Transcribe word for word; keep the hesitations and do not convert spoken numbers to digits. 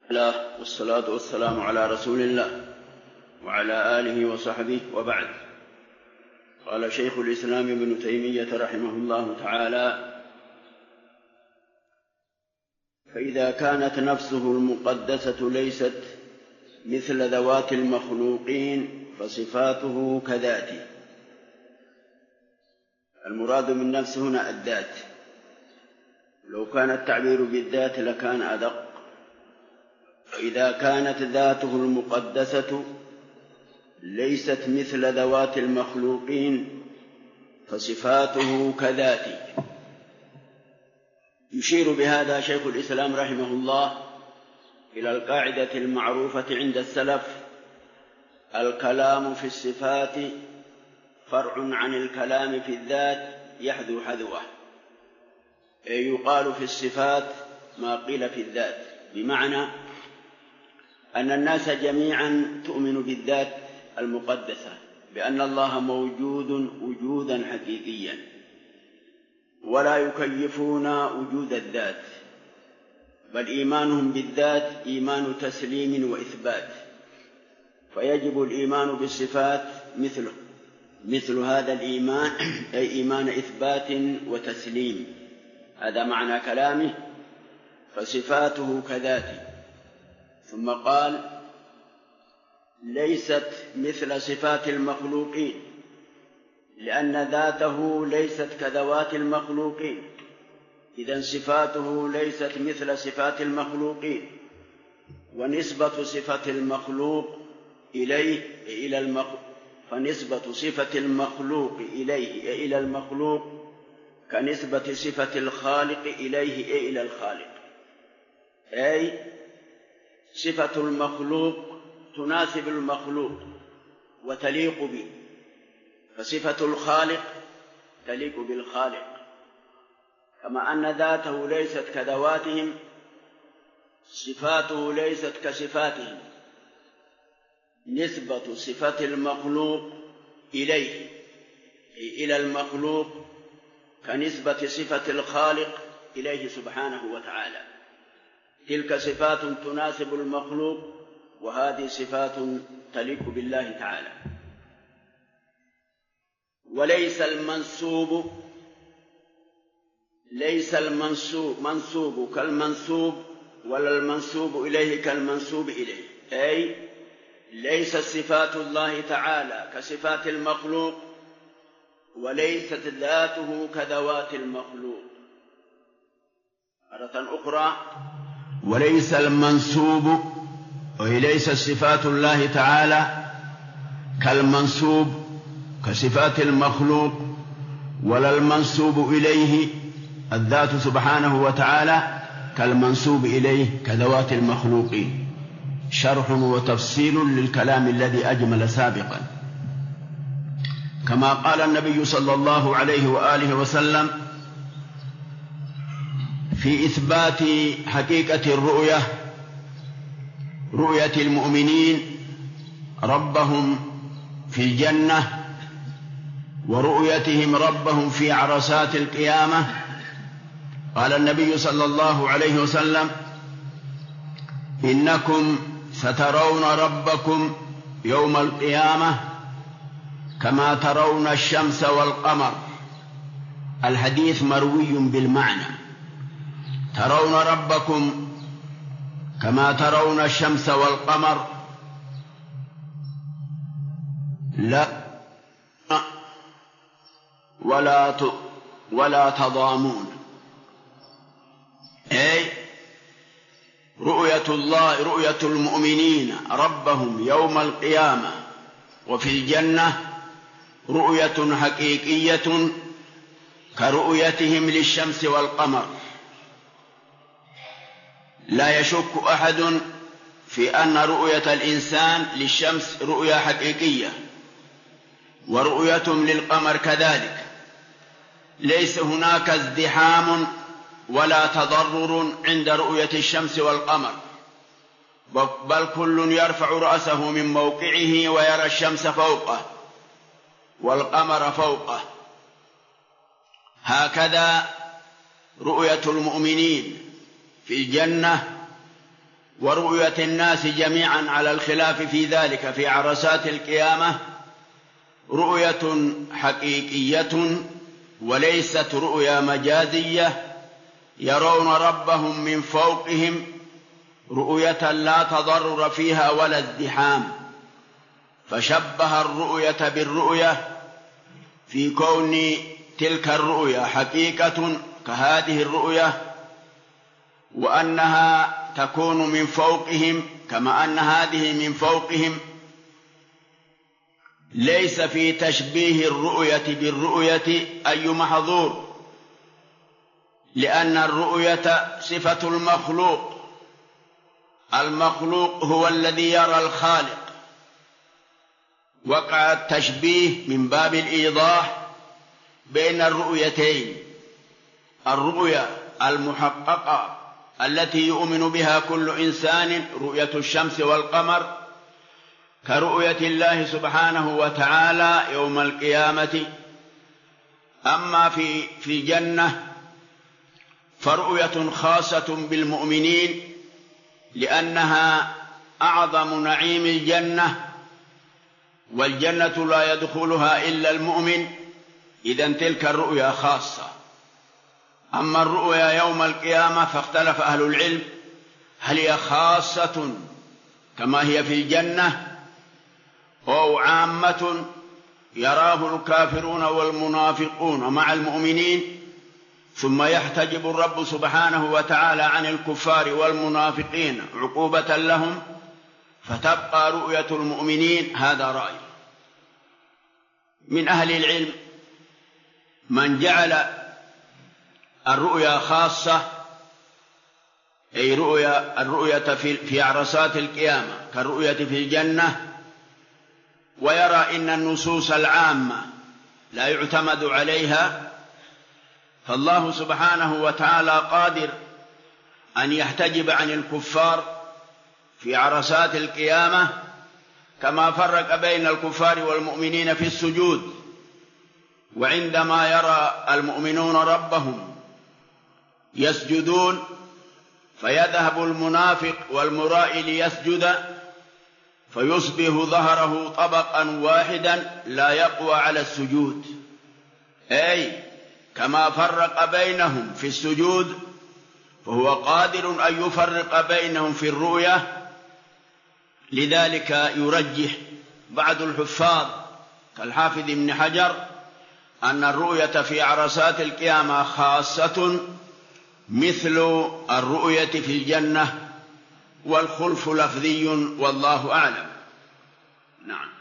الله والصلاة والسلام على رسول الله وعلى آله وصحبه وبعد. قال شيخ الإسلام ابن تيمية رحمه الله تعالى: فإذا كانت نفسه المقدسة ليست مثل ذوات المخلوقين فصفاته كذاته. المراد من نفس هنا الذات، لو كان التعبير بالذات لكان أدق. فإذا كانت ذاته المقدسة ليست مثل ذوات المخلوقين فصفاته كذاته. يشير بهذا شيخ الإسلام رحمه الله إلى القاعدة المعروفة عند السلف: الكلام في الصفات فرع عن الكلام في الذات يحذو حذوه، أي يقال في الصفات ما قيل في الذات، بمعنى أن الناس جميعا تؤمن بالذات المقدسة بأن الله موجود وجودا حقيقيا، ولا يكيفون وجود الذات، بل إيمانهم بالذات إيمان تسليم وإثبات، فيجب الإيمان بالصفات مثله مثل هذا الإيمان، أي إيمان إثبات وتسليم. هذا معنى كلامه: فصفاته كذاته. ثم قال: ليست مثل صفات المخلوقين، لأن ذاته ليست كذوات المخلوقين، إذن صفاته ليست مثل صفات المخلوقين، ونسبة صفة المخلوق إليه إلى المخلوق فنسبة صفة المخلوق إليه إلى المخلوق كنسبة صفة الخالق إليه إلى الخالق، أي صفة المخلوق تناسب المخلوق وتليق به، فصفة الخالق تليق بالخالق. كما أن ذاته ليست كذواتهم، صفاته ليست كصفاتهم، نسبة صفة المخلوق إليه إلى المخلوق كنسبة صفة الخالق إليه سبحانه وتعالى. تلك صفات تناسب المخلوق، وهذه صفات تليق بالله تعالى. وليس المنسوب ليس المنسوب منسوب كالمنسوب، ولا المنسوب إليه كالمنسوب إليه، أي ليست صفات الله تعالى كصفات المخلوق، وليست ذاته كذوات المخلوق. مرة أخرى: وليس المنسوب أي ليست صفات الله تعالى كالمنسوب كصفات المخلوق، ولا المنسوب إليه الذات سبحانه وتعالى كالمنسوب إليه كذوات المخلوقين. شرح وتفصيل للكلام الذي أجمل سابقا. كما قال النبي صلى الله عليه وآله وسلم في إثبات حقيقة الرؤية، رؤية المؤمنين ربهم في الجنة، ورؤيتهم ربهم في عرصات القيامة، قال النبي صلى الله عليه وسلم: إنكم سترون ربكم يوم القيامة كما ترون الشمس والقمر. الحديث مروي بالمعنى: ترون ربكم كما ترون الشمس والقمر، لا ولا ولا تضامون، أي رؤية الله رؤية المؤمنين ربهم يوم القيامة وفي الجنة رؤية حقيقية كرؤيتهم للشمس والقمر. لا يشك أحد في أن رؤية الإنسان للشمس رؤية حقيقية، ورؤيتهم للقمر كذلك. ليس هناك ازدحام ولا تضرر عند رؤية الشمس والقمر، بل كل يرفع رأسه من موقعه ويرى الشمس فوقه والقمر فوقه. هكذا رؤية المؤمنين في الجنة ورؤية الناس جميعا على الخلاف في ذلك في عرصات القيامة رؤية حقيقية وليست رؤيا مجازية، يرون ربهم من فوقهم رؤية لا تضرر فيها ولا ازدحام، فشبه الرؤية بالرؤية في كون تلك الرؤيا حقيقة كهذه الرؤية، وأنها تكون من فوقهم كما أن هذه من فوقهم. ليس في تشبيه الرؤية بالرؤية أي محظور، لأن الرؤية صفة المخلوق، المخلوق هو الذي يرى الخالق. وقع التشبيه من باب الإيضاح بين الرؤيتين: الرؤيا المحققة التي يؤمن بها كل إنسان، رؤية الشمس والقمر، كرؤية الله سبحانه وتعالى يوم القيامة. أما في في الجنة فرؤية خاصة بالمؤمنين، لأنها أعظم نعيم الجنة، والجنة لا يدخلها إلا المؤمن، إذن تلك الرؤيا خاصة. أما الرؤيا يوم القيامة فاختلف أهل العلم هل هي خاصة كما هي في الجنة أو عامة يراه الكافرون والمنافقون مع المؤمنين، ثم يحتجب الرب سبحانه وتعالى عن الكفار والمنافقين عقوبة لهم، فتبقى رؤية المؤمنين. هذا رأي من أهل العلم من جعل الرؤيا خاصة، أي رؤيا الرؤية في في عرصات القيامة كالرؤية في الجنة، ويرى إن النصوص العامة لا يعتمد عليها، فالله سبحانه وتعالى قادر أن يحتجب عن الكفار في عرصات القيامة، كما فرق بين الكفار والمؤمنين في السجود. وعندما يرى المؤمنون ربهم يسجدون فيذهب المنافق والمرائي ليسجد فيصبح ظهره طبقا واحدا لا يقوى على السجود، أي كما فرق بينهم في السجود فهو قادر أن يفرق بينهم في الرؤية. لذلك يرجح بعض الحفاظ كالحافظ ابن حجر أن الرؤية في عرصات القيامة خاصة مثل الرؤية في الجنة، والخلف لفظي والله أعلم. نعم.